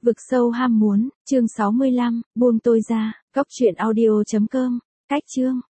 Vực sâu ham muốn, chương 65, buông tôi ra, cóc truyện audio.com, cách chương.